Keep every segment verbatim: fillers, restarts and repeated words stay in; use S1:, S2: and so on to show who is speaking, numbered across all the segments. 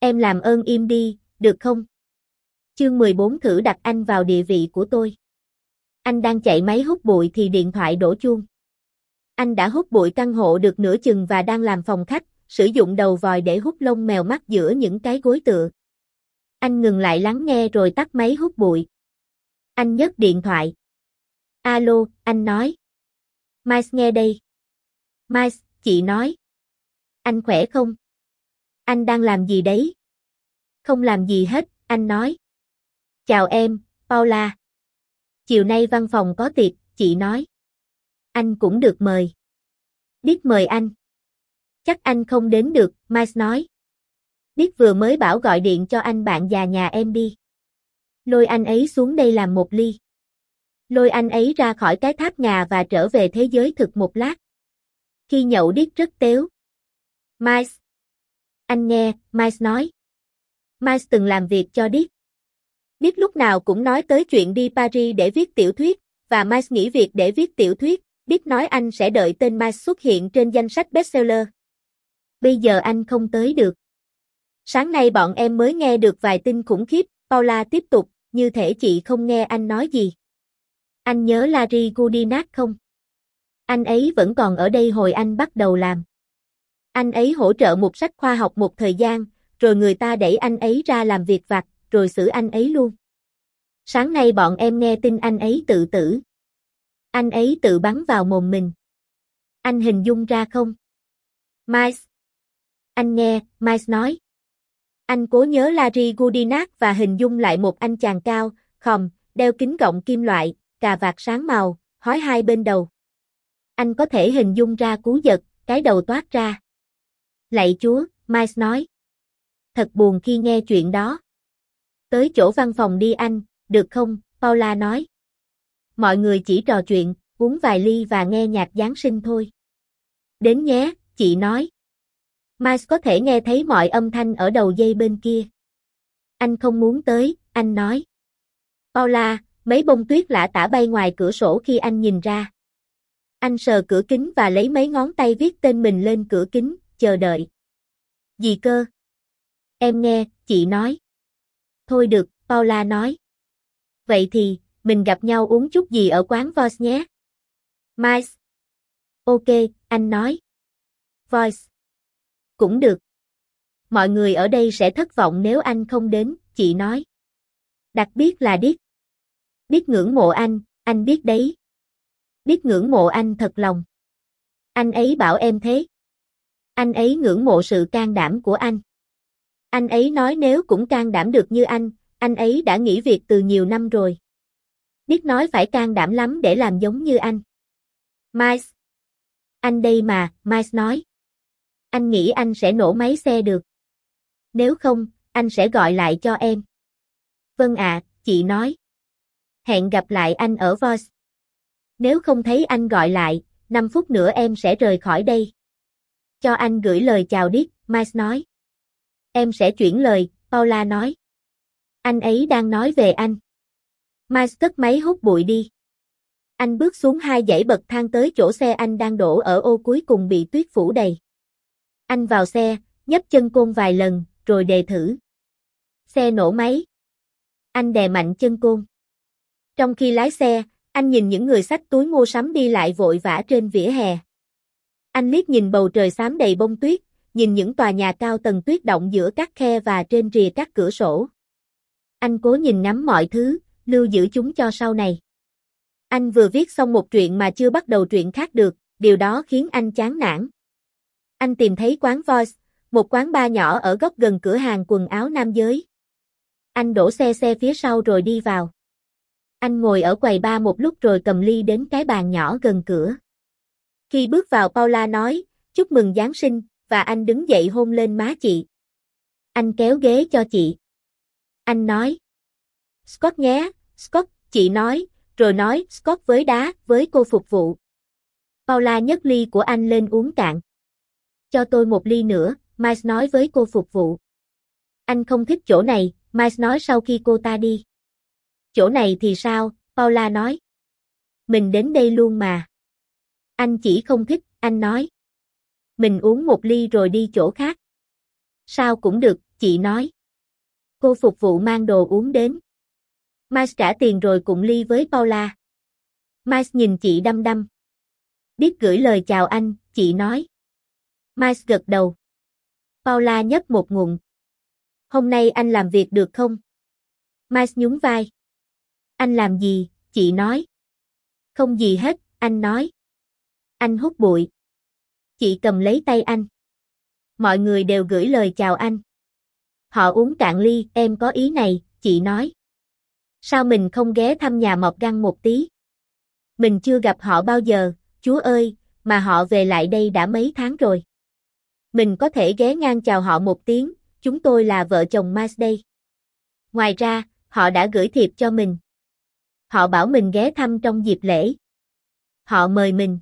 S1: Em làm ơn im đi, được không? Chương mười bốn thử đặt anh vào địa vị của tôi. Anh đang chạy máy hút bụi thì điện thoại đổ chuông. Anh đã hút bụi căn hộ được nửa chừng và đang làm phòng khách, sử dụng đầu vòi để hút lông mèo mắt giữa những cái gối tựa. Anh ngừng lại lắng nghe rồi tắt máy hút bụi. Anh nhấc điện thoại. Alo, anh nói. Miles nghe đây. Miles, chị nói. Anh khỏe không? Anh đang làm gì đấy? Không làm gì hết, anh nói. Chào em, Paula. Chiều nay văn phòng có tiệc, chị nói. Anh cũng được mời. Biết mời anh. Chắc anh không đến được, Miles nói. Biết vừa mới bảo gọi điện cho anh bạn già nhà em đi. Lôi anh ấy xuống đây làm một ly. Lôi anh ấy ra khỏi cái tháp ngà và trở về thế giới thực một lát. Khi nhậu điếc rất tếu. Miles. Anh nghe, Miles nói. Miles từng làm việc cho Điếc. Điếc lúc nào cũng nói tới chuyện đi Paris để viết tiểu thuyết, và Miles nghỉ việc để viết tiểu thuyết. Điếc nói anh sẽ đợi tên Miles xuất hiện trên danh sách bestseller. Bây giờ anh không tới được. Sáng nay bọn em mới nghe được vài tin khủng khiếp, Paula tiếp tục, như thể chị không nghe anh nói gì. Anh nhớ Larry Goodinac không? Anh ấy vẫn còn ở đây hồi anh bắt đầu làm. Anh ấy hỗ trợ một sách khoa học một thời gian, rồi người ta đẩy anh ấy ra làm việc vặt, rồi xử anh ấy luôn. Sáng nay bọn em nghe tin anh ấy tự tử. Anh ấy tự bắn vào mồm mình. Anh hình dung ra không? Miles. Anh nghe, Miles nói. Anh cố nhớ Larry Goodinac và hình dung lại một anh chàng cao, khòm, đeo kính gọng kim loại, cà vạt sáng màu, hói hai bên đầu. Anh có thể hình dung ra cú giật, cái đầu toát ra. Lạy Chúa, Miles nói. Thật buồn khi nghe chuyện đó. Tới chỗ văn phòng đi anh, được không, Paula nói. Mọi người chỉ trò chuyện, uống vài ly và nghe nhạc Giáng sinh thôi. Đến nhé, chị nói. Miles có thể nghe thấy mọi âm thanh ở đầu dây bên kia. Anh không muốn tới, anh nói. Paula, mấy bông tuyết lả tả bay ngoài cửa sổ khi anh nhìn ra. Anh sờ cửa kính và lấy mấy ngón tay viết tên mình lên cửa kính, chờ đợi. Gì cơ? Em nghe, chị nói. Thôi được, Paula nói. Vậy thì, mình gặp nhau uống chút gì ở quán Voice nhé. Miles. Ok, anh nói. Voice. Cũng được. Mọi người ở đây sẽ thất vọng nếu anh không đến, chị nói. Đặc biệt là Điếc. Điếc ngưỡng mộ anh, anh biết đấy. Điếc ngưỡng mộ anh thật lòng. Anh ấy bảo em thế. Anh ấy ngưỡng mộ sự can đảm của anh. Anh ấy nói nếu cũng can đảm được như anh, anh ấy đã nghỉ việc từ nhiều năm rồi. Điếc nói phải can đảm lắm để làm giống như anh. Miles. Anh đây mà, Miles nói. Anh nghĩ anh sẽ nổ máy xe được. Nếu không, anh sẽ gọi lại cho em. Vâng ạ, chị nói. Hẹn gặp lại anh ở Voice. Nếu không thấy anh gọi lại, năm phút nữa em sẽ rời khỏi đây. Cho anh gửi lời chào Điếc, Miles nói. Em sẽ chuyển lời, Paula nói. Anh ấy đang nói về anh. Miles cất máy hút bụi đi. Anh bước xuống hai dãy bậc thang tới chỗ xe anh đang đổ ở ô cuối cùng bị tuyết phủ đầy. Anh vào xe, nhấp chân côn vài lần, rồi đề thử. Xe nổ máy. Anh đè mạnh chân côn. Trong khi lái xe, anh nhìn những người xách túi mua sắm đi lại vội vã trên vỉa hè. Anh liếc nhìn bầu trời xám đầy bông tuyết, nhìn những tòa nhà cao tầng tuyết động giữa các khe và trên rìa các cửa sổ. Anh cố nhìn ngắm mọi thứ, lưu giữ chúng cho sau này. Anh vừa viết xong một truyện mà chưa bắt đầu truyện khác được, điều đó khiến anh chán nản. Anh tìm thấy quán Voice, một quán bar nhỏ ở góc gần cửa hàng quần áo nam giới. Anh đổ xe xe phía sau rồi đi vào. Anh ngồi ở quầy bar một lúc rồi cầm ly đến cái bàn nhỏ gần cửa. Khi bước vào Paula nói, chúc mừng Giáng sinh, và anh đứng dậy hôn lên má chị. Anh kéo ghế cho chị. Anh nói. Scott nhé, Scott, chị nói, rồi nói Scott với đá, với cô phục vụ. Paula nhấc ly của anh lên uống cạn. Cho tôi một ly nữa, Miles nói với cô phục vụ. Anh không thích chỗ này, Miles nói sau khi cô ta đi. Chỗ này thì sao, Paula nói. Mình đến đây luôn mà. Anh chỉ không thích, anh nói. Mình uống một ly rồi đi chỗ khác. Sao cũng được, chị nói. Cô phục vụ mang đồ uống đến. Miles trả tiền rồi cụng ly với Paula. Miles nhìn chị đăm đăm. Biết gửi lời chào anh, chị nói. Miles gật đầu. Paula nhấp một ngụm. Hôm nay anh làm việc được không? Miles nhún vai. Anh làm gì, chị nói. Không gì hết, anh nói. Anh hút bụi. Chị cầm lấy tay anh. Mọi người đều gửi lời chào anh. Họ uống cạn ly, em có ý này, chị nói. Sao mình không ghé thăm nhà Morgan một tí? Mình chưa gặp họ bao giờ, chúa ơi, mà họ về lại đây đã mấy tháng rồi. Mình có thể ghé ngang chào họ một tiếng, chúng tôi là vợ chồng Miles đây. Ngoài ra, họ đã gửi thiệp cho mình. Họ bảo mình ghé thăm trong dịp lễ. Họ mời mình.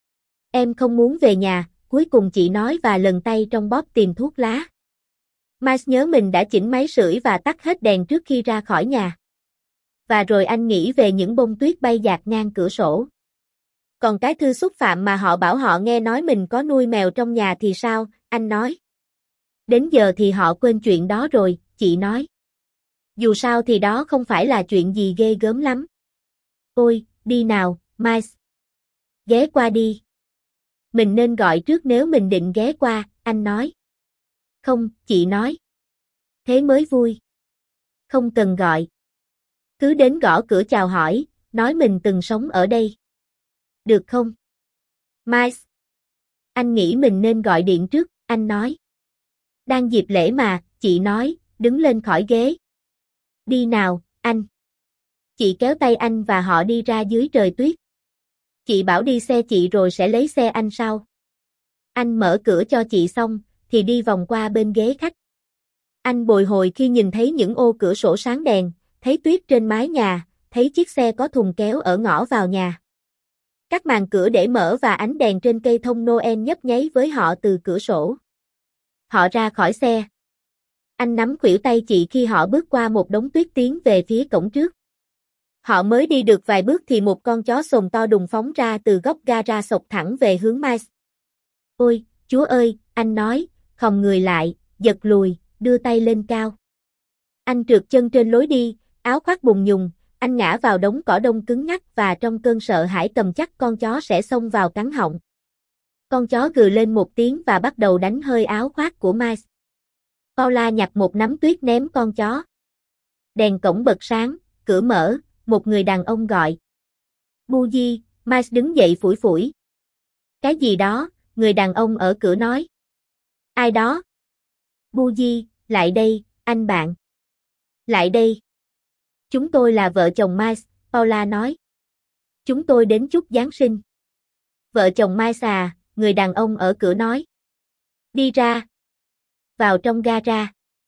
S1: Em không muốn về nhà, cuối cùng chị nói và lần tay trong bóp tìm thuốc lá. Miles nhớ mình đã chỉnh máy sưởi và tắt hết đèn trước khi ra khỏi nhà. Và rồi anh nghĩ về những bông tuyết bay dạt ngang cửa sổ. Còn cái thư xúc phạm mà họ bảo họ nghe nói mình có nuôi mèo trong nhà thì sao, anh nói. Đến giờ thì họ quên chuyện đó rồi, chị nói. Dù sao thì đó không phải là chuyện gì ghê gớm lắm. Ôi, đi nào, Miles. Ghé qua đi. Mình nên gọi trước nếu mình định ghé qua, anh nói. Không, chị nói. Thế mới vui. Không cần gọi. Cứ đến gõ cửa chào hỏi, nói mình từng sống ở đây. Được không? Miles. Anh nghĩ mình nên gọi điện trước, anh nói. Đang dịp lễ mà, chị nói, đứng lên khỏi ghế. Đi nào, anh. Chị kéo tay anh và họ đi ra dưới trời tuyết. Chị bảo đi xe chị rồi sẽ lấy xe anh sau. Anh mở cửa cho chị xong, thì đi vòng qua bên ghế khách. Anh bồi hồi khi nhìn thấy những ô cửa sổ sáng đèn, thấy tuyết trên mái nhà, thấy chiếc xe có thùng kéo ở ngõ vào nhà. Các màn cửa để mở và ánh đèn trên cây thông Noel nhấp nháy với họ từ cửa sổ. Họ ra khỏi xe. Anh nắm khuỷu tay chị khi họ bước qua một đống tuyết tiến về phía cổng trước. Họ mới đi được vài bước thì một con chó sồn to đùng phóng ra từ góc gara sộc thẳng về hướng Miles. Ôi, chúa ơi, anh nói, khom người lại, giật lùi, đưa tay lên cao. Anh trượt chân trên lối đi, áo khoác bùng nhùng, anh ngã vào đống cỏ đông cứng ngắc và trong cơn sợ hãi cầm chắc con chó sẽ xông vào cắn họng. Con chó gừ lên một tiếng và bắt đầu đánh hơi áo khoác của Miles. Paula nhặt một nắm tuyết ném con chó. Đèn cổng bật sáng, cửa mở, một người đàn ông gọi. Buji, Miles đứng dậy phủi phủi. Cái gì đó, người đàn ông ở cửa nói. Ai đó? Buji, lại đây, anh bạn. Lại đây. Chúng tôi là vợ chồng Miles, Paula nói. Chúng tôi đến chúc Giáng sinh. Vợ chồng Miles à, người đàn ông ở cửa nói. Đi ra. Vào trong gara.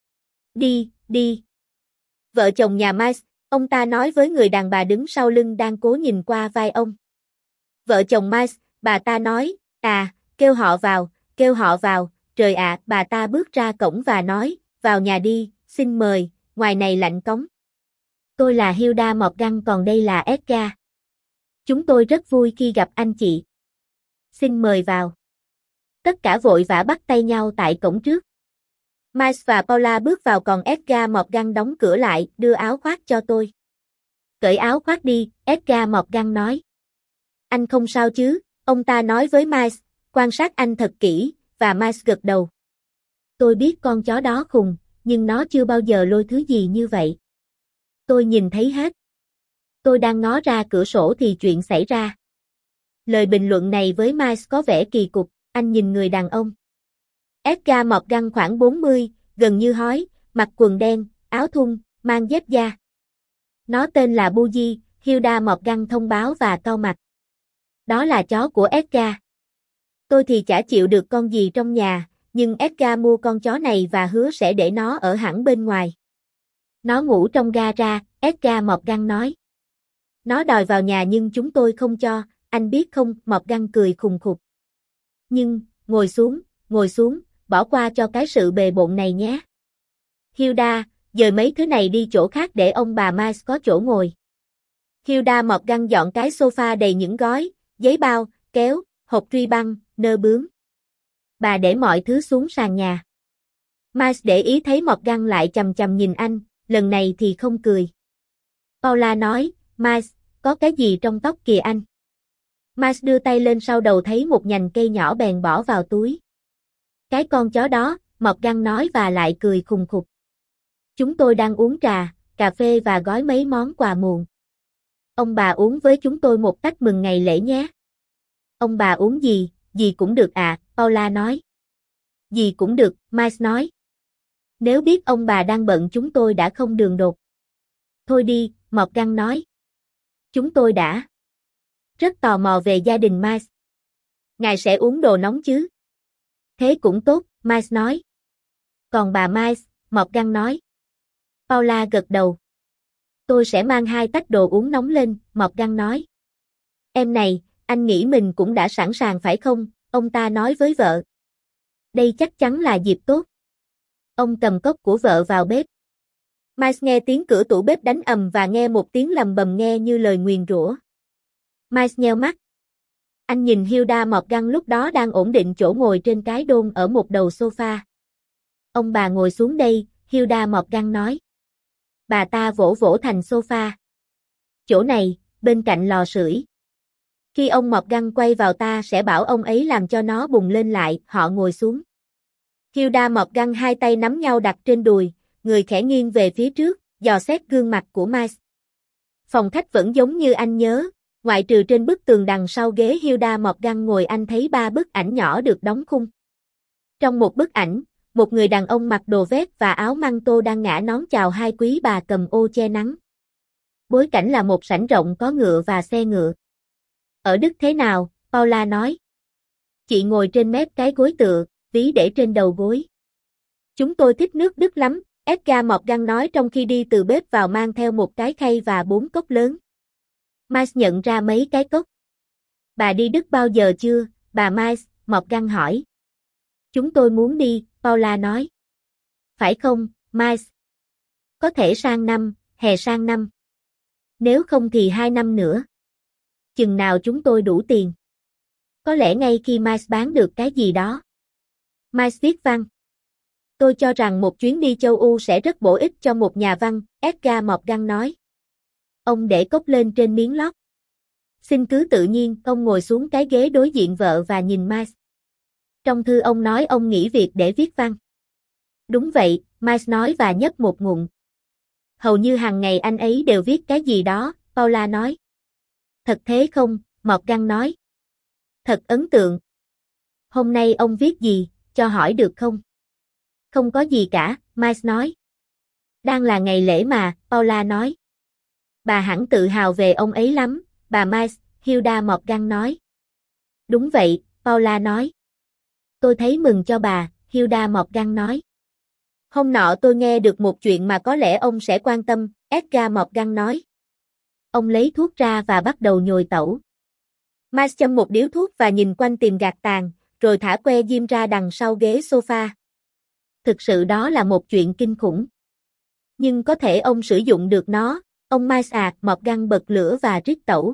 S1: Đi, đi. Vợ chồng nhà Miles, ông ta nói với người đàn bà đứng sau lưng đang cố nhìn qua vai ông. Vợ chồng Miles, bà ta nói, à, kêu họ vào, kêu họ vào, trời ạ, bà ta bước ra cổng và nói, vào nhà đi, xin mời, ngoài này lạnh cống. Tôi là Hilda Morgan còn đây là Edgar. Chúng tôi rất vui khi gặp anh chị. Xin mời vào. Tất cả vội vã bắt tay nhau tại cổng trước. Miles và Paula bước vào còn Edgar Morgan đóng cửa lại, đưa áo khoác cho tôi. Cởi áo khoác đi, Edgar Morgan nói. Anh không sao chứ, ông ta nói với Miles, quan sát anh thật kỹ, và Miles gật đầu. Tôi biết con chó đó khùng, nhưng nó chưa bao giờ lôi thứ gì như vậy. Tôi nhìn thấy hết. Tôi đang ngó ra cửa sổ thì chuyện xảy ra. Lời bình luận này với Miles có vẻ kỳ cục, anh nhìn người đàn ông. Edgar Morgan khoảng bốn mươi, gần như hói, mặc quần đen, áo thun, mang dép da. Nó tên là Buji, Hilda Morgan thông báo và cau mặt. Đó là chó của Edgar. Tôi thì chả chịu được con gì trong nhà, nhưng Edgar mua con chó này và hứa sẽ để nó ở hẳn bên ngoài. Nó ngủ trong gara, Edgar Morgan nói. Nó đòi vào nhà nhưng chúng tôi không cho, anh biết không, Morgan cười khùng khục. Nhưng, ngồi xuống, ngồi xuống, bỏ qua cho cái sự bề bộn này nhé. Hilda, dời mấy thứ này đi chỗ khác để ông bà Miles có chỗ ngồi. Hilda Morgan dọn cái sofa đầy những gói, giấy bao, kéo, hộp truy băng, nơ bướm. Bà để mọi thứ xuống sàn nhà. Miles để ý thấy Morgan lại chằm chằm nhìn anh, lần này thì không cười. Paula nói, Miles, có cái gì trong tóc kìa anh? Miles đưa tay lên sau đầu thấy một nhành cây nhỏ bèn bỏ vào túi. Cái con chó đó, Morgan nói và lại cười khùng khục. Chúng tôi đang uống trà, cà phê và gói mấy món quà muộn. Ông bà uống với chúng tôi một tách mừng ngày lễ nhé. Ông bà uống gì, gì cũng được ạ, à, Paula nói. Gì cũng được, Miles nói. Nếu biết ông bà đang bận chúng tôi đã không đường đột. Thôi đi, Morgan nói. Chúng tôi đã rất tò mò về gia đình Miles. Ngài sẽ uống đồ nóng chứ? Thế cũng tốt, Miles nói. Còn bà Miles, Morgan nói. Paula gật đầu. Tôi sẽ mang hai tách đồ uống nóng lên, Morgan nói. Em này, anh nghĩ mình cũng đã sẵn sàng phải không? Ông ta nói với vợ. Đây chắc chắn là dịp tốt. Ông cầm cốc của vợ vào bếp. Miles nghe tiếng cửa tủ bếp đánh ầm và nghe một tiếng lầm bầm nghe như lời nguyền rủa. Miles nheo mắt. Anh nhìn Hilda Morgan lúc đó đang ổn định chỗ ngồi trên cái đôn ở một đầu sofa. Ông bà ngồi xuống đây, Hilda Morgan nói. Bà ta vỗ vỗ thành sofa. Chỗ này, bên cạnh lò sưởi. Khi ông Morgan quay vào ta sẽ bảo ông ấy làm cho nó bùng lên lại, họ ngồi xuống. Hilda Morgan hai tay nắm nhau đặt trên đùi, người khẽ nghiêng về phía trước, dò xét gương mặt của Miles. Phòng khách vẫn giống như anh nhớ, ngoại trừ trên bức tường đằng sau ghế Hilda Morgan ngồi anh thấy ba bức ảnh nhỏ được đóng khung. Trong một bức ảnh, một người đàn ông mặc đồ vest và áo măng tô đang ngả nón chào hai quý bà cầm ô che nắng. Bối cảnh là một sảnh rộng có ngựa và xe ngựa. Ở Đức thế nào, Paula nói. Chị ngồi trên mép cái gối tựa, ví để trên đầu gối. Chúng tôi thích nước Đức lắm, Edgar Morgan nói trong khi đi từ bếp vào mang theo một cái khay và bốn cốc lớn. Miles nhận ra mấy cái cốc. Bà đi Đức bao giờ chưa, bà Miles, Morgan hỏi. Chúng tôi muốn đi, Paula nói. Phải không, Miles? Có thể sang năm, hè sang năm. Nếu không thì hai năm nữa. Chừng nào chúng tôi đủ tiền. Có lẽ ngay khi Miles bán được cái gì đó. Miles viết văn. Tôi cho rằng một chuyến đi châu Âu sẽ rất bổ ích cho một nhà văn, Edgar Morgan nói. Ông để cốc lên trên miếng lót. Xin cứ tự nhiên, ông ngồi xuống cái ghế đối diện vợ và nhìn Miles. Trong thư ông nói ông nghỉ việc để viết văn. Đúng vậy, Miles nói và nhấp một ngụm. Hầu như hàng ngày anh ấy đều viết cái gì đó, Paula nói. Thật thế không, Morgan nói. Thật ấn tượng. Hôm nay ông viết gì, cho hỏi được không? Không có gì cả, Miles nói. Đang là ngày lễ mà, Paula nói. Bà hẳn tự hào về ông ấy lắm, bà Miles, Hilda Morgan nói. Đúng vậy, Paula nói. Tôi thấy mừng cho bà, Hilda Morgan nói. Hôm nọ tôi nghe được một chuyện mà có lẽ ông sẽ quan tâm, Edgar Morgan nói. Ông lấy thuốc ra và bắt đầu nhồi tẩu. Miles châm một điếu thuốc và nhìn quanh tìm gạt tàn, rồi thả que diêm ra đằng sau ghế sofa. Thực sự đó là một chuyện kinh khủng. Nhưng có thể ông sử dụng được nó, ông Miles à, Morgan bật lửa và rít tẩu.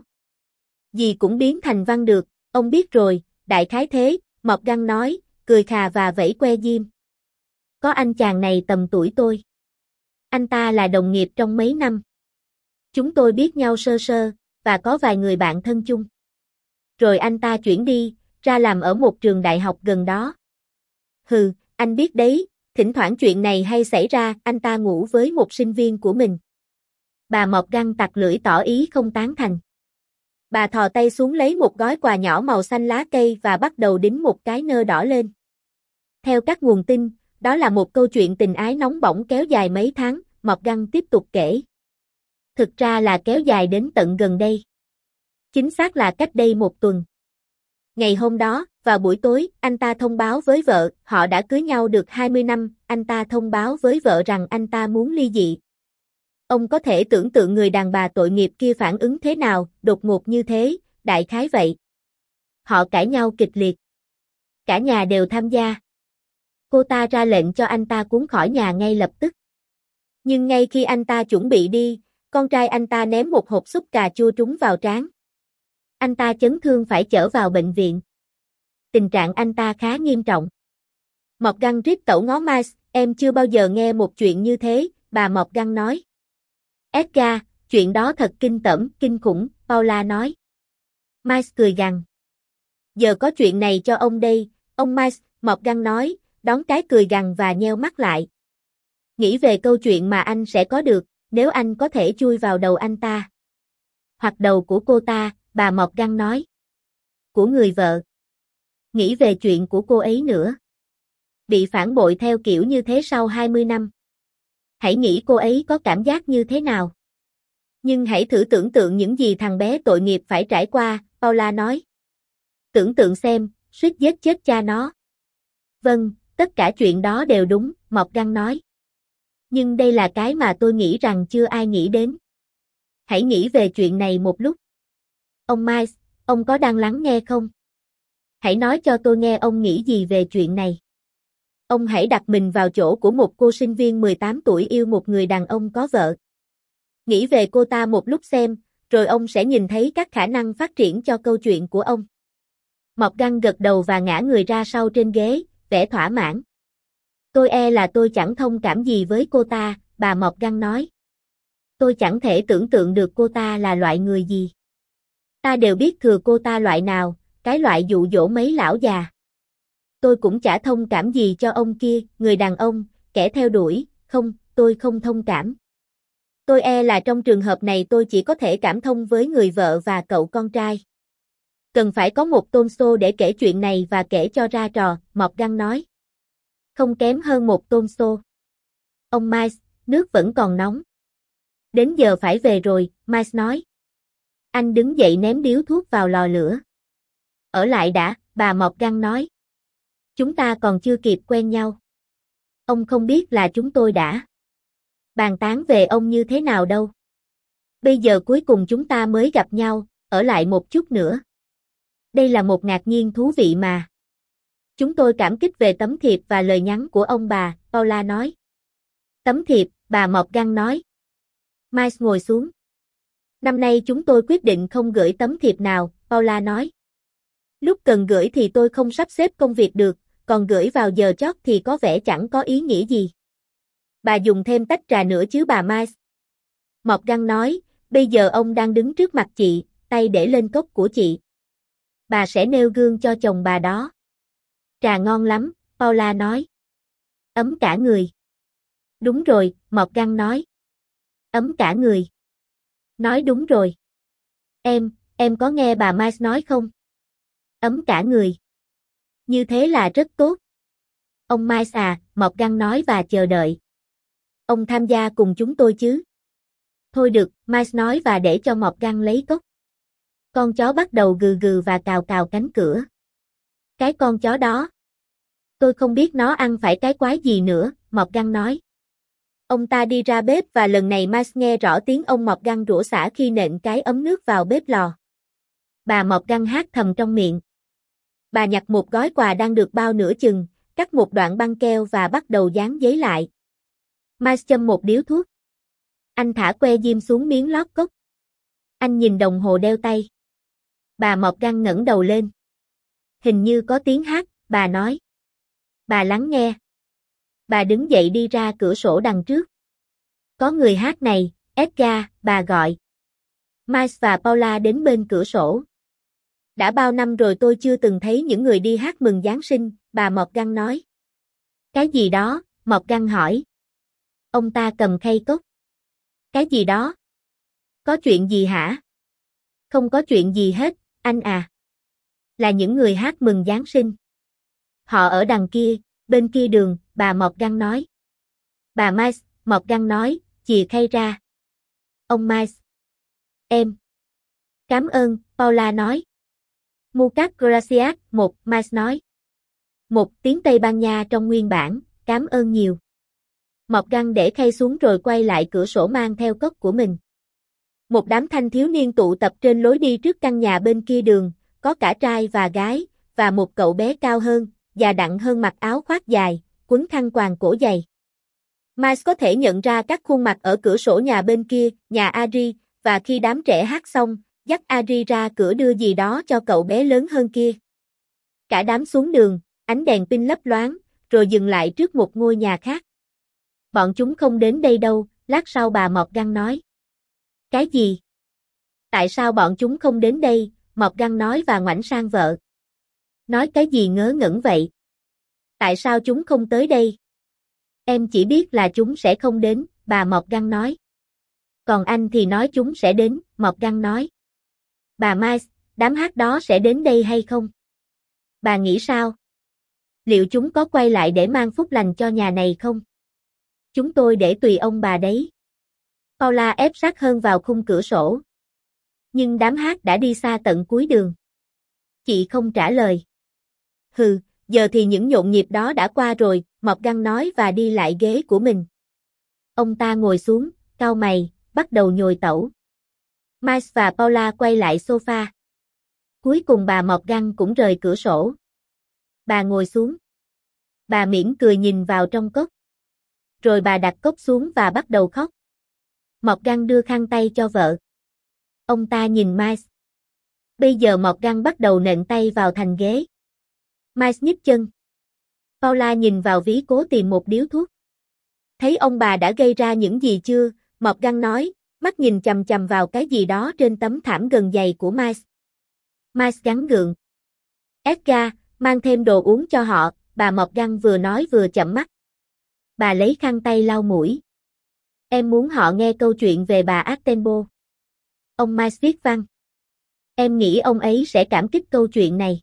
S1: Gì cũng biến thành văn được, ông biết rồi, đại khái thế, Morgan nói, cười khà và vẫy que diêm. Có anh chàng này tầm tuổi tôi. Anh ta là đồng nghiệp trong mấy năm. Chúng tôi biết nhau sơ sơ, và có vài người bạn thân chung. Rồi anh ta chuyển đi, ra làm ở một trường đại học gần đó. Hừ, anh biết đấy, thỉnh thoảng chuyện này hay xảy ra, anh ta ngủ với một sinh viên của mình. Bà Morgan tặc lưỡi tỏ ý không tán thành. Bà thò tay xuống lấy một gói quà nhỏ màu xanh lá cây và bắt đầu đính một cái nơ đỏ lên. Theo các nguồn tin, đó là một câu chuyện tình ái nóng bỏng kéo dài mấy tháng, Morgan tiếp tục kể. Thực ra là kéo dài đến tận gần đây. Chính xác là cách đây một tuần. Ngày hôm đó, vào buổi tối, anh ta thông báo với vợ, họ đã cưới nhau được hai mươi năm, anh ta thông báo với vợ rằng anh ta muốn ly dị. Ông có thể tưởng tượng người đàn bà tội nghiệp kia phản ứng thế nào, đột ngột như thế, đại khái vậy. Họ cãi nhau kịch liệt. Cả nhà đều tham gia. Cô ta ra lệnh cho anh ta cuốn khỏi nhà ngay lập tức. Nhưng ngay khi anh ta chuẩn bị đi, con trai anh ta ném một hộp súp cà chua trúng vào trán. Anh ta chấn thương phải chở vào bệnh viện. Tình trạng anh ta khá nghiêm trọng. Morgan rít tẩu ngó Miles, Em chưa bao giờ nghe một chuyện như thế, bà Morgan nói. Edgar, chuyện đó thật kinh tởm, kinh khủng, Paula nói. Miles cười gằn. Giờ có chuyện này cho ông đây, ông Miles, Morgan nói, đón cái cười gằn và nheo mắt lại. Nghĩ về câu chuyện mà anh sẽ có được, nếu anh có thể chui vào đầu anh ta. Hoặc đầu của cô ta, bà Morgan nói. Của người vợ. Nghĩ về chuyện của cô ấy nữa. Bị phản bội theo kiểu như thế sau hai mươi năm. Hãy nghĩ cô ấy có cảm giác như thế nào. Nhưng hãy thử tưởng tượng những gì thằng bé tội nghiệp phải trải qua, Paula nói. Tưởng tượng xem, suýt giết chết cha nó. Vâng, tất cả chuyện đó đều đúng, Morgan nói. Nhưng đây là cái mà tôi nghĩ rằng chưa ai nghĩ đến. Hãy nghĩ về chuyện này một lúc. Ông Miles, ông có đang lắng nghe không? Hãy nói cho tôi nghe ông nghĩ gì về chuyện này. Ông hãy đặt mình vào chỗ của một cô sinh viên mười tám tuổi yêu một người đàn ông có vợ. Nghĩ về cô ta một lúc xem, rồi ông sẽ nhìn thấy các khả năng phát triển cho câu chuyện của ông. Morgan gật đầu và ngã người ra sau trên ghế, vẻ thỏa mãn. Tôi e là tôi chẳng thông cảm gì với cô ta, bà Morgan nói. Tôi chẳng thể tưởng tượng được cô ta là loại người gì. Ta đều biết thừa cô ta loại nào, cái loại dụ dỗ mấy lão già. Tôi cũng chả thông cảm gì cho ông kia, người đàn ông, kẻ theo đuổi, không, tôi không thông cảm. Tôi e là trong trường hợp này tôi chỉ có thể cảm thông với người vợ và cậu con trai. Cần phải có một tôn xô để kể chuyện này và kể cho ra trò, Morgan nói. Không kém hơn một tôn xô. Ông Miles, nước vẫn còn nóng. Đến giờ phải về rồi, Miles nói. Anh đứng dậy ném điếu thuốc vào lò lửa. Ở lại đã, bà Morgan nói. Chúng ta còn chưa kịp quen nhau. Ông không biết là chúng tôi đã bàn tán về ông như thế nào đâu. Bây giờ cuối cùng chúng ta mới gặp nhau, ở lại một chút nữa. Đây là một ngạc nhiên thú vị mà. Chúng tôi cảm kích về tấm thiệp và lời nhắn của ông bà, Paula nói. Tấm thiệp, bà Morgan nói. Miles ngồi xuống. Năm nay chúng tôi quyết định không gửi tấm thiệp nào, Paula nói. Lúc cần gửi thì tôi không sắp xếp công việc được, còn gửi vào giờ chót thì có vẻ chẳng có ý nghĩa gì. Bà dùng thêm tách trà nữa chứ bà Miles. Morgan nói, bây giờ ông đang đứng trước mặt chị, tay để lên cốc của chị. Bà sẽ nêu gương cho chồng bà đó. Trà ngon lắm, Paula nói. Ấm cả người. Đúng rồi, Morgan nói. Ấm cả người. Nói đúng rồi. Em, em có nghe bà Miles nói không? Ấm cả người. Như thế là rất tốt. Ông Miles à, Morgan nói và chờ đợi. Ông tham gia cùng chúng tôi chứ? Thôi được, Miles nói và để cho Morgan lấy cốc. Con chó bắt đầu gừ gừ và cào cào cánh cửa. Cái con chó đó. Tôi không biết nó ăn phải cái quái gì nữa, Morgan nói. Ông ta đi ra bếp và lần này Miles nghe rõ tiếng ông Morgan rủa xả khi nện cái ấm nước vào bếp lò. Bà Morgan hát thầm trong miệng. Bà nhặt một gói quà đang được bao nửa chừng, cắt một đoạn băng keo và bắt đầu dán giấy lại. Miles châm một điếu thuốc. Anh thả que diêm xuống miếng lót cốc. Anh nhìn đồng hồ đeo tay. Bà Morgan ngẩng đầu lên. Hình như có tiếng hát, bà nói. Bà lắng nghe. Bà đứng dậy đi ra cửa sổ đằng trước. Có người hát này, Edgar, bà gọi. Miles và Paula đến bên cửa sổ. Đã bao năm rồi tôi chưa từng thấy những người đi hát mừng Giáng sinh, bà Morgan nói. Cái gì đó, Morgan hỏi. Ông ta cầm khay cốc. Cái gì đó? Có chuyện gì hả? Không có chuyện gì hết, anh à. Là những người hát mừng Giáng sinh. Họ ở đằng kia, bên kia đường, bà Morgan nói. Bà Miles, Morgan nói, chìa khay ra. Ông Miles. Em. Cảm ơn, Paula nói. Muchas gracias, một, Miles nói. Một tiếng Tây Ban Nha trong nguyên bản, cảm ơn nhiều. Morgan để khay xuống rồi quay lại cửa sổ mang theo cốc của mình. Một đám thanh thiếu niên tụ tập trên lối đi trước căn nhà bên kia đường, có cả trai và gái, và một cậu bé cao hơn, già đặn hơn mặc áo khoác dài, quấn khăn quàng cổ dày. Miles có thể nhận ra các khuôn mặt ở cửa sổ nhà bên kia, nhà Ari, và khi đám trẻ hát xong, dắt Ari ra cửa đưa gì đó cho cậu bé lớn hơn kia. Cả đám xuống đường, ánh đèn pin lấp loáng, rồi dừng lại trước một ngôi nhà khác. Bọn chúng không đến đây đâu, lát sau bà Morgan nói. Cái gì? Tại sao bọn chúng không đến đây? Morgan nói và ngoảnh sang vợ. Nói cái gì ngớ ngẩn vậy? Tại sao chúng không tới đây? Em chỉ biết là chúng sẽ không đến, bà Morgan nói. Còn anh thì nói chúng sẽ đến, Morgan nói. Bà Miles, đám hát đó sẽ đến đây hay không? Bà nghĩ sao? Liệu chúng có quay lại để mang phúc lành cho nhà này không? Chúng tôi để tùy ông bà đấy. Paula ép sát hơn vào khung cửa sổ. Nhưng đám hát đã đi xa tận cuối đường. Chị không trả lời. Hừ, giờ thì những nhộn nhịp đó đã qua rồi, Morgan nói và đi lại ghế của mình. Ông ta ngồi xuống, cau mày, bắt đầu nhồi tẩu. Miles và Paula quay lại sofa. Cuối cùng bà Morgan cũng rời cửa sổ. Bà ngồi xuống. Bà mỉm cười nhìn vào trong cốc. Rồi bà đặt cốc xuống và bắt đầu khóc. Morgan đưa khăn tay cho vợ. Ông ta nhìn Miles. Bây giờ Morgan bắt đầu nện tay vào thành ghế. Miles nhích chân. Paula nhìn vào ví cố tìm một điếu thuốc. Thấy ông bà đã gây ra những gì chưa? Morgan nói, mắt nhìn chằm chằm vào cái gì đó trên tấm thảm gần giày của Miles. Miles gắng gượng. Edgar, mang thêm đồ uống cho họ, bà Morgan vừa nói vừa chậm mắt. Bà lấy khăn tay lau mũi. Em muốn họ nghe câu chuyện về bà Attenborough. Ông Miles viết văn. Em nghĩ ông ấy sẽ cảm kích câu chuyện này.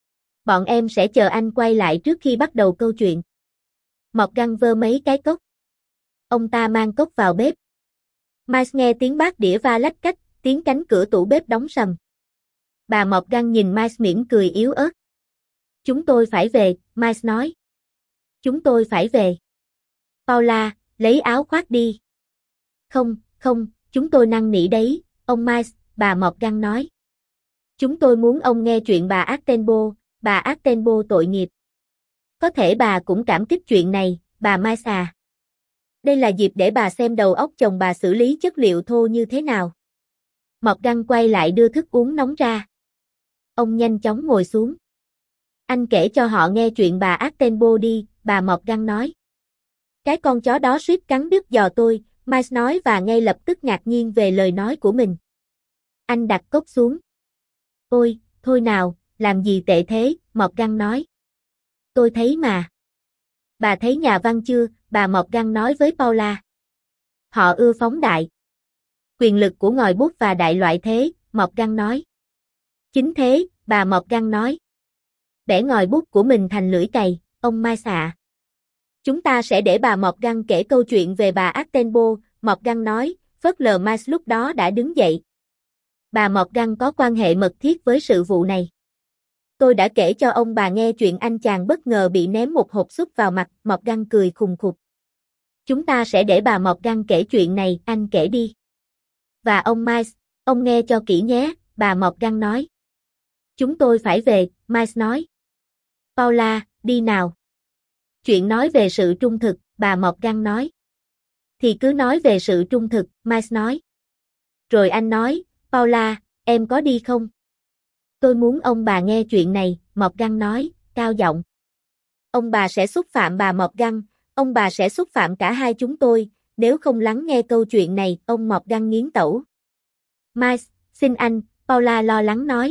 S1: Bọn em sẽ chờ anh quay lại trước khi bắt đầu câu chuyện. Morgan vơ mấy cái cốc. Ông ta mang cốc vào bếp. Miles nghe tiếng bát đĩa va lách cách, tiếng cánh cửa tủ bếp đóng sầm. Bà Morgan nhìn Miles mỉm cười yếu ớt. Chúng tôi phải về, Miles nói. Chúng tôi phải về. Paula, lấy áo khoác đi. Không, không, chúng tôi năn nỉ đấy, ông Miles, bà Morgan nói. Chúng tôi muốn ông nghe chuyện bà Attenborough, bà Attenborough tội nghiệp. Có thể bà cũng cảm kích chuyện này, bà Miles à. Đây là dịp để bà xem đầu óc chồng bà xử lý chất liệu thô như thế nào. Morgan quay lại đưa thức uống nóng ra. Ông nhanh chóng ngồi xuống. Anh kể cho họ nghe chuyện bà Attenborough đi, bà Morgan nói. Cái con chó đó suýt cắn đứt giò tôi, Miles nói và ngay lập tức ngạc nhiên về lời nói của mình. Anh đặt cốc xuống. Ôi, thôi nào, làm gì tệ thế, Morgan nói. Tôi thấy mà. Bà thấy nhà văn chưa, bà Morgan nói với Paula. Họ ưa phóng đại. Quyền lực của ngòi bút và đại loại thế, Morgan nói. Chính thế, bà Morgan nói. Bẻ ngòi bút của mình thành lưỡi cày, ông Miles ạ. Chúng ta sẽ để bà Morgan kể câu chuyện về bà Attenborough, Morgan nói, phớt lờ Miles lúc đó đã đứng dậy. Bà Morgan có quan hệ mật thiết với sự vụ này. Tôi đã kể cho ông bà nghe chuyện anh chàng bất ngờ bị ném một hộp súp vào mặt, Morgan cười khùng khục. Chúng ta sẽ để bà Morgan kể chuyện này, anh kể đi. Và ông Miles, ông nghe cho kỹ nhé, bà Morgan nói. Chúng tôi phải về, Miles nói. Paula, đi nào. Chuyện nói về sự trung thực, bà Morgan nói. Thì cứ nói về sự trung thực, Miles nói. Rồi anh nói, Paula, em có đi không? Tôi muốn ông bà nghe chuyện này, Morgan nói, cao giọng. Ông bà sẽ xúc phạm bà Morgan, ông bà sẽ xúc phạm cả hai chúng tôi, nếu không lắng nghe câu chuyện này, ông Morgan nghiến tẩu. Miles, xin anh, Paula lo lắng nói.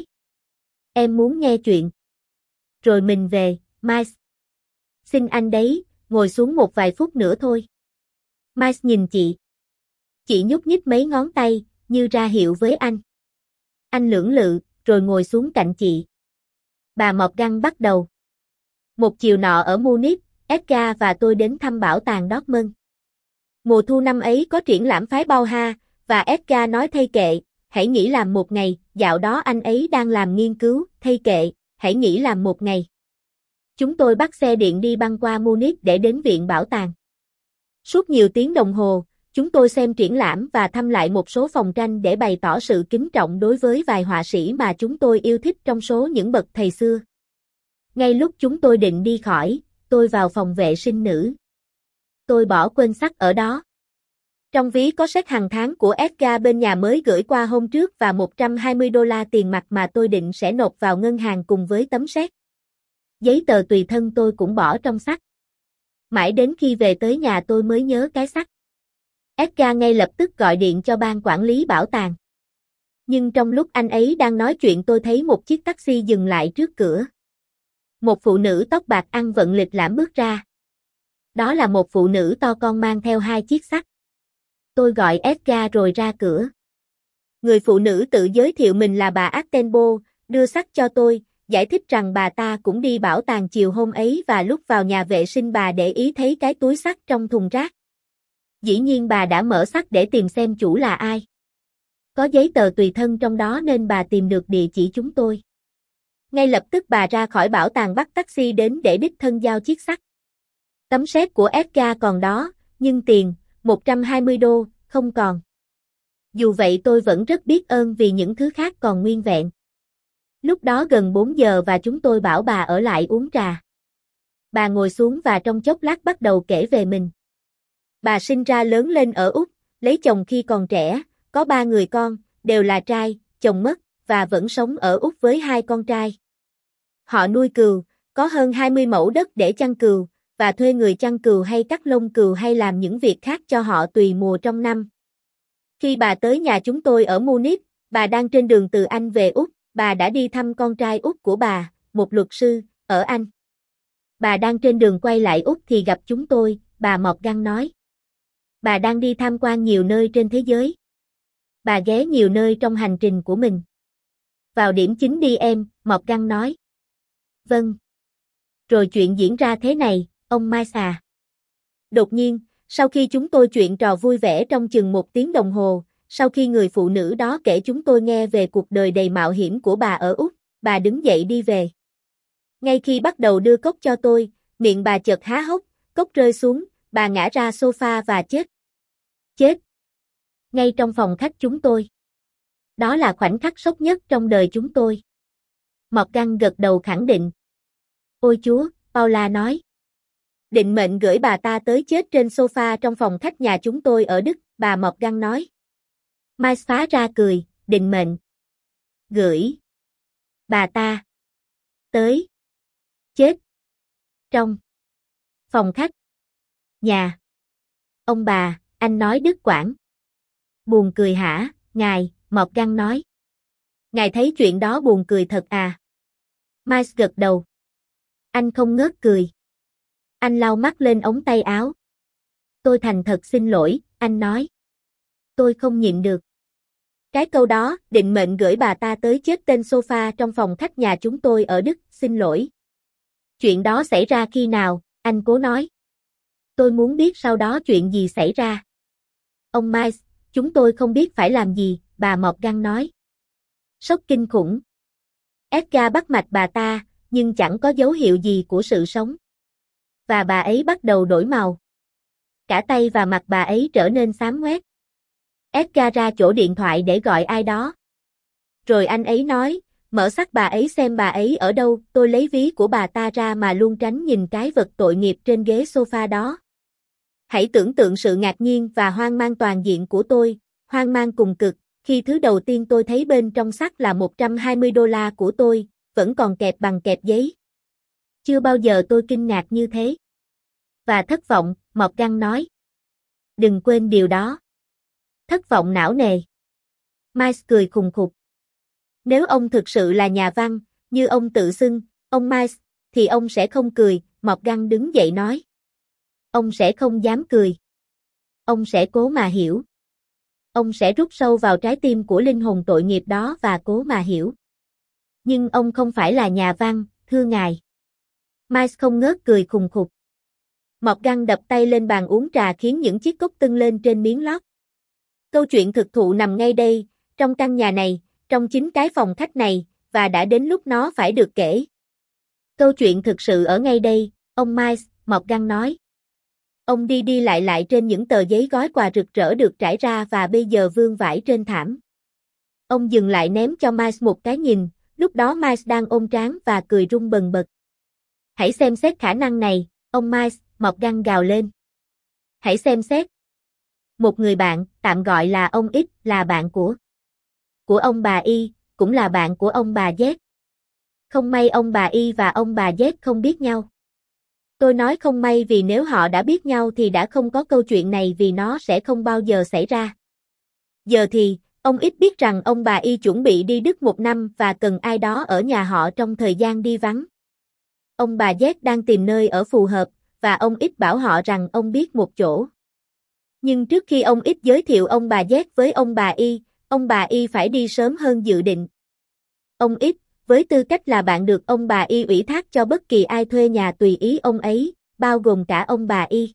S1: Em muốn nghe chuyện. Rồi mình về, Miles. Xin anh đấy, ngồi xuống một vài phút nữa thôi. Miles nhìn chị. Chị nhúc nhích mấy ngón tay, như ra hiệu với anh. Anh lưỡng lự, rồi ngồi xuống cạnh chị. Bà Morgan bắt đầu. Một chiều nọ ở Munich, Edgar và tôi đến thăm bảo tàng Dortmund. Mùa thu năm ấy có triển lãm phái Bauhaus, và Edgar nói thay kệ, hãy nghỉ làm một ngày, dạo đó anh ấy đang làm nghiên cứu, thay kệ, hãy nghỉ làm một ngày. Chúng tôi bắt xe điện đi băng qua Munich để đến viện bảo tàng. Suốt nhiều tiếng đồng hồ, chúng tôi xem triển lãm và thăm lại một số phòng tranh để bày tỏ sự kính trọng đối với vài họa sĩ mà chúng tôi yêu thích trong số những bậc thầy xưa. Ngay lúc chúng tôi định đi khỏi, tôi vào phòng vệ sinh nữ. Tôi bỏ quên sách ở đó. Trong ví có sách hàng tháng của Edgar bên nhà mới gửi qua hôm trước và một trăm hai mươi đô la tiền mặt mà tôi định sẽ nộp vào ngân hàng cùng với tấm séc. Giấy tờ tùy thân tôi cũng bỏ trong sách. Mãi đến khi về tới nhà tôi mới nhớ cái sắt. Edgar ngay lập tức gọi điện cho ban quản lý bảo tàng. Nhưng trong lúc anh ấy đang nói chuyện tôi thấy một chiếc taxi dừng lại trước cửa. Một phụ nữ tóc bạc ăn vận lịch lãm bước ra. Đó là một phụ nữ to con mang theo hai chiếc sắt. Tôi gọi Edgar rồi ra cửa. Người phụ nữ tự giới thiệu mình là bà Attenborough, đưa sắt cho tôi, giải thích rằng bà ta cũng đi bảo tàng chiều hôm ấy và lúc vào nhà vệ sinh bà để ý thấy cái túi sắt trong thùng rác. Dĩ nhiên bà đã mở sắt để tìm xem chủ là ai. Có giấy tờ tùy thân trong đó nên bà tìm được địa chỉ chúng tôi. Ngay lập tức bà ra khỏi bảo tàng bắt taxi đến để đích thân giao chiếc sắt. Tấm séc của Edgar còn đó, nhưng tiền, một trăm hai mươi đô, không còn. Dù vậy tôi vẫn rất biết ơn vì những thứ khác còn nguyên vẹn. Lúc đó gần bốn giờ và chúng tôi bảo bà ở lại uống trà. Bà ngồi xuống và trong chốc lát bắt đầu kể về mình. Bà sinh ra lớn lên ở Úc, lấy chồng khi còn trẻ, có ba người con, đều là trai, chồng mất, và vẫn sống ở Úc với hai con trai. Họ nuôi cừu, có hơn hai mươi mẫu đất để chăn cừu, và thuê người chăn cừu hay cắt lông cừu hay làm những việc khác cho họ tùy mùa trong năm. Khi bà tới nhà chúng tôi ở Munich, bà đang trên đường từ Anh về Úc, bà đã đi thăm con trai út của bà, một luật sư, ở Anh. Bà đang trên đường quay lại Úc thì gặp chúng tôi, bà Morgan nói. Bà đang đi tham quan nhiều nơi trên thế giới. Bà ghé nhiều nơi trong hành trình của mình. Vào điểm chính đi em, Morgan nói. Vâng. Rồi chuyện diễn ra thế này, ông Miles à. Đột nhiên, sau khi chúng tôi chuyện trò vui vẻ trong chừng một tiếng đồng hồ, sau khi người phụ nữ đó kể chúng tôi nghe về cuộc đời đầy mạo hiểm của bà ở Úc, bà đứng dậy đi về. Ngay khi bắt đầu đưa cốc cho tôi, miệng bà chợt há hốc, cốc rơi xuống, bà ngã ra sofa và chết. Chết. Ngay trong phòng khách chúng tôi. Đó là khoảnh khắc sốc nhất trong đời chúng tôi. Morgan gật đầu khẳng định. Ôi Chúa, Paula nói. Định mệnh gửi bà ta tới chết trên sofa trong phòng khách nhà chúng tôi ở Đức, bà Morgan nói. Miles phá ra cười, định mệnh. Gửi. Bà ta. Tới. Chết. Trong. Phòng khách. Nhà. Ông bà, anh nói đứt quãng. Buồn cười hả, ngài, Morgan nói. Ngài thấy chuyện đó buồn cười thật à? Miles gật đầu. Anh không ngớt cười. Anh lau mắt lên ống tay áo. Tôi thành thật xin lỗi, anh nói. Tôi không nhịn được. Cái câu đó, định mệnh gửi bà ta tới chết tên sofa trong phòng khách nhà chúng tôi ở Đức, xin lỗi. Chuyện đó xảy ra khi nào, anh cố nói. Tôi muốn biết sau đó chuyện gì xảy ra. Ông Miles, chúng tôi không biết phải làm gì, bà Morgan nói. Sốc kinh khủng. Edgar bắt mạch bà ta, nhưng chẳng có dấu hiệu gì của sự sống. Và bà ấy bắt đầu đổi màu. Cả tay và mặt bà ấy trở nên xám ngoét. Edgar ra chỗ điện thoại để gọi ai đó. Rồi anh ấy nói, mở xác bà ấy xem bà ấy ở đâu, tôi lấy ví của bà ta ra mà luôn tránh nhìn cái vật tội nghiệp trên ghế sofa đó. Hãy tưởng tượng sự ngạc nhiên và hoang mang toàn diện của tôi, hoang mang cùng cực, khi thứ đầu tiên tôi thấy bên trong xác là một trăm hai mươi đô la của tôi, vẫn còn kẹp bằng kẹp giấy. Chưa bao giờ tôi kinh ngạc như thế. Và thất vọng, Morgan nói. Đừng quên điều đó. Thất vọng não nề. Miles cười khùng khục. Nếu ông thực sự là nhà văn, như ông tự xưng, ông Miles, thì ông sẽ không cười, Morgan đứng dậy nói. Ông sẽ không dám cười. Ông sẽ cố mà hiểu. Ông sẽ rút sâu vào trái tim của linh hồn tội nghiệp đó và cố mà hiểu. Nhưng ông không phải là nhà văn, thưa ngài. Miles không ngớt cười khùng khục. Morgan đập tay lên bàn uống trà khiến những chiếc cốc tưng lên trên miếng lót. Câu chuyện thực thụ nằm ngay đây, trong căn nhà này, trong chính cái phòng khách này, và đã đến lúc nó phải được kể. Câu chuyện thực sự ở ngay đây, ông Miles, Morgan nói. Ông đi đi lại lại trên những tờ giấy gói quà rực rỡ được trải ra và bây giờ vương vãi trên thảm. Ông dừng lại ném cho Miles một cái nhìn, lúc đó Miles đang ôm trán và cười rung bần bật. Hãy xem xét khả năng này, ông Miles, Morgan gào lên. Hãy xem xét. Một người bạn, tạm gọi là ông X, là bạn của của ông bà Y, cũng là bạn của ông bà Z. Không may ông bà Y và ông bà Z không biết nhau. Tôi nói không may vì nếu họ đã biết nhau thì đã không có câu chuyện này vì nó sẽ không bao giờ xảy ra. Giờ thì, ông ít biết rằng ông bà Y chuẩn bị đi Đức một năm và cần ai đó ở nhà họ trong thời gian đi vắng. Ông bà Z đang tìm nơi ở phù hợp, và ông ít bảo họ rằng ông biết một chỗ. Nhưng trước khi ông ít giới thiệu ông bà Z với ông bà Y, ông bà Y phải đi sớm hơn dự định. Ông ít, với tư cách là bạn được ông bà Y ủy thác cho bất kỳ ai thuê nhà tùy ý ông ấy, bao gồm cả ông bà Y.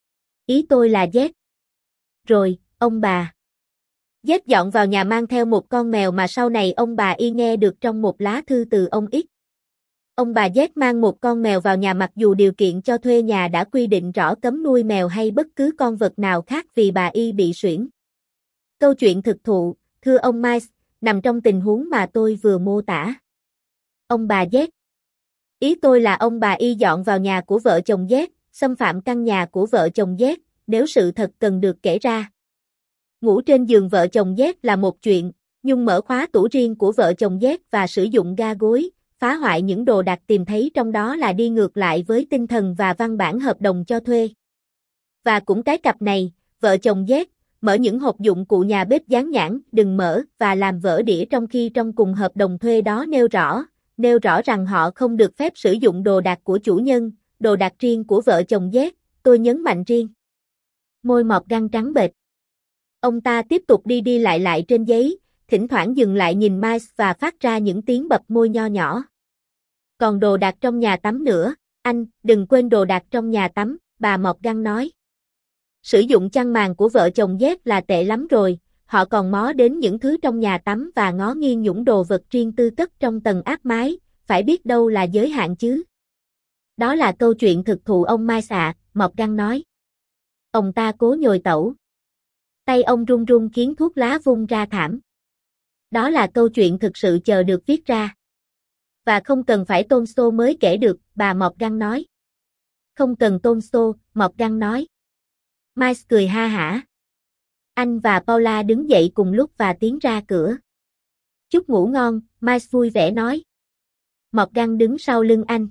S1: Ý tôi là Z. Rồi, ông bà Z dọn vào nhà mang theo một con mèo mà sau này ông bà Y nghe được trong một lá thư từ ông X. Ông bà Z mang một con mèo vào nhà mặc dù điều kiện cho thuê nhà đã quy định rõ cấm nuôi mèo hay bất cứ con vật nào khác vì bà Y bị suyễn. Câu chuyện thực thụ, thưa ông Miles, nằm trong tình huống mà tôi vừa mô tả. Ông bà Z. Ý tôi là ông bà Y dọn vào nhà của vợ chồng Z, xâm phạm căn nhà của vợ chồng Z, nếu sự thật cần được kể ra. Ngủ trên giường vợ chồng Z là một chuyện, nhưng mở khóa tủ riêng của vợ chồng Z và sử dụng ga gối, phá hoại những đồ đạc tìm thấy trong đó là đi ngược lại với tinh thần và văn bản hợp đồng cho thuê. Và cũng cái cặp này, vợ chồng Z, mở những hộp dụng cụ nhà bếp dán nhãn, đừng mở, và làm vỡ đĩa trong khi trong cùng hợp đồng thuê đó nêu rõ, nêu rõ rằng họ không được phép sử dụng đồ đạc của chủ nhân, đồ đạc riêng của vợ chồng Z, tôi nhấn mạnh riêng. Môi mọt găng trắng bệch. Ông ta tiếp tục đi đi lại lại trên giấy, thỉnh thoảng dừng lại nhìn Miles và phát ra những tiếng bập môi nho nhỏ. Còn đồ đạc trong nhà tắm nữa, anh, đừng quên đồ đạc trong nhà tắm, bà Mọt Găng nói. Sử dụng chăn màn của vợ chồng Z là tệ lắm rồi, họ còn mó đến những thứ trong nhà tắm và ngó nghiêng những đồ vật riêng tư cất trong tầng áp mái, phải biết đâu là giới hạn chứ. Đó là câu chuyện thực thụ ông Miles ạ, Mọt Găng nói. Ông ta cố nhồi tẩu. Tay ông run run khiến thuốc lá vung ra thảm. Đó là câu chuyện thực sự chờ được viết ra. Và không cần phải Tôn Sô mới kể được, bà Mọt Găng nói. Không cần Tôn Sô, Mọt Găng nói. Miles cười ha hả. Anh và Paula đứng dậy cùng lúc và tiến ra cửa. Chúc ngủ ngon, Miles vui vẻ nói. Mọt Găng đứng sau lưng anh.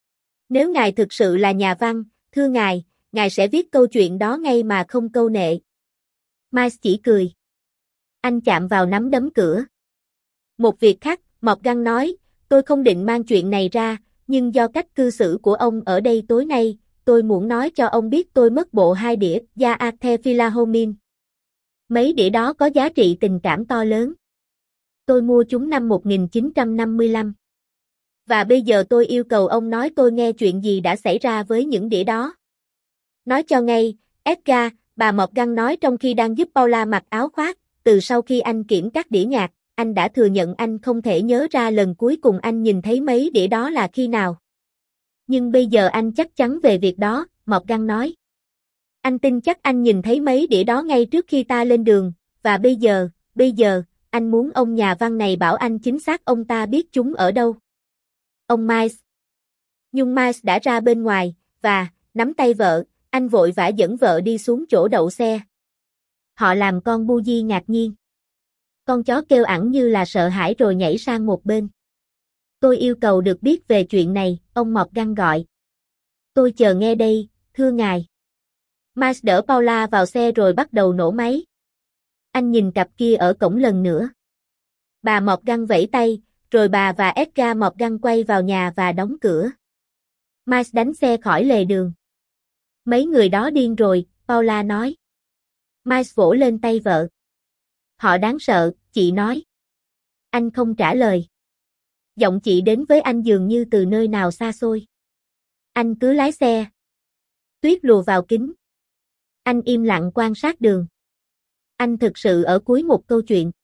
S1: Nếu ngài thực sự là nhà văn, thưa ngài, ngài sẽ viết câu chuyện đó ngay mà không câu nệ. Miles chỉ cười. Anh chạm vào nắm đấm cửa. Một việc khác, Mọt Găng nói, tôi không định mang chuyện này ra, nhưng do cách cư xử của ông ở đây tối nay, tôi muốn nói cho ông biết tôi mất bộ hai đĩa Da Arte Philahomin. Mấy đĩa đó có giá trị tình cảm to lớn. Tôi mua chúng năm một nghìn chín trăm năm mươi lăm. Và bây giờ tôi yêu cầu ông nói tôi nghe chuyện gì đã xảy ra với những đĩa đó. Nói cho ngay, Edgar, bà Mọt Găng nói trong khi đang giúp Paula mặc áo khoác, từ sau khi anh kiểm các đĩa nhạc, anh đã thừa nhận anh không thể nhớ ra lần cuối cùng anh nhìn thấy mấy đĩa đó là khi nào. Nhưng bây giờ anh chắc chắn về việc đó, Mọt Găng nói. Anh tin chắc anh nhìn thấy mấy đĩa đó ngay trước khi ta lên đường, và bây giờ, bây giờ, anh muốn ông nhà văn này bảo anh chính xác ông ta biết chúng ở đâu. Ông Miles. Nhưng Miles đã ra bên ngoài, và, nắm tay vợ, anh vội vã dẫn vợ đi xuống chỗ đậu xe. Họ làm con Buji ngạc nhiên. Con chó kêu ẳng như là sợ hãi rồi nhảy sang một bên. Tôi yêu cầu được biết về chuyện này, ông Mọt Găng gọi. Tôi chờ nghe đây, thưa ngài. Miles đỡ Paula vào xe rồi bắt đầu nổ máy. Anh nhìn cặp kia ở cổng lần nữa. Bà Mọt Găng vẫy tay, rồi bà và Edgar Mọt Găng quay vào nhà và đóng cửa. Miles đánh xe khỏi lề đường. Mấy người đó điên rồi, Paula nói. Miles vỗ lên tay vợ. Họ đáng sợ, chị nói. Anh không trả lời. Giọng chị đến với anh dường như từ nơi nào xa xôi. Anh cứ lái xe. Tuyết lùa vào kính. Anh im lặng quan sát đường. Anh thực sự ở cuối một câu chuyện.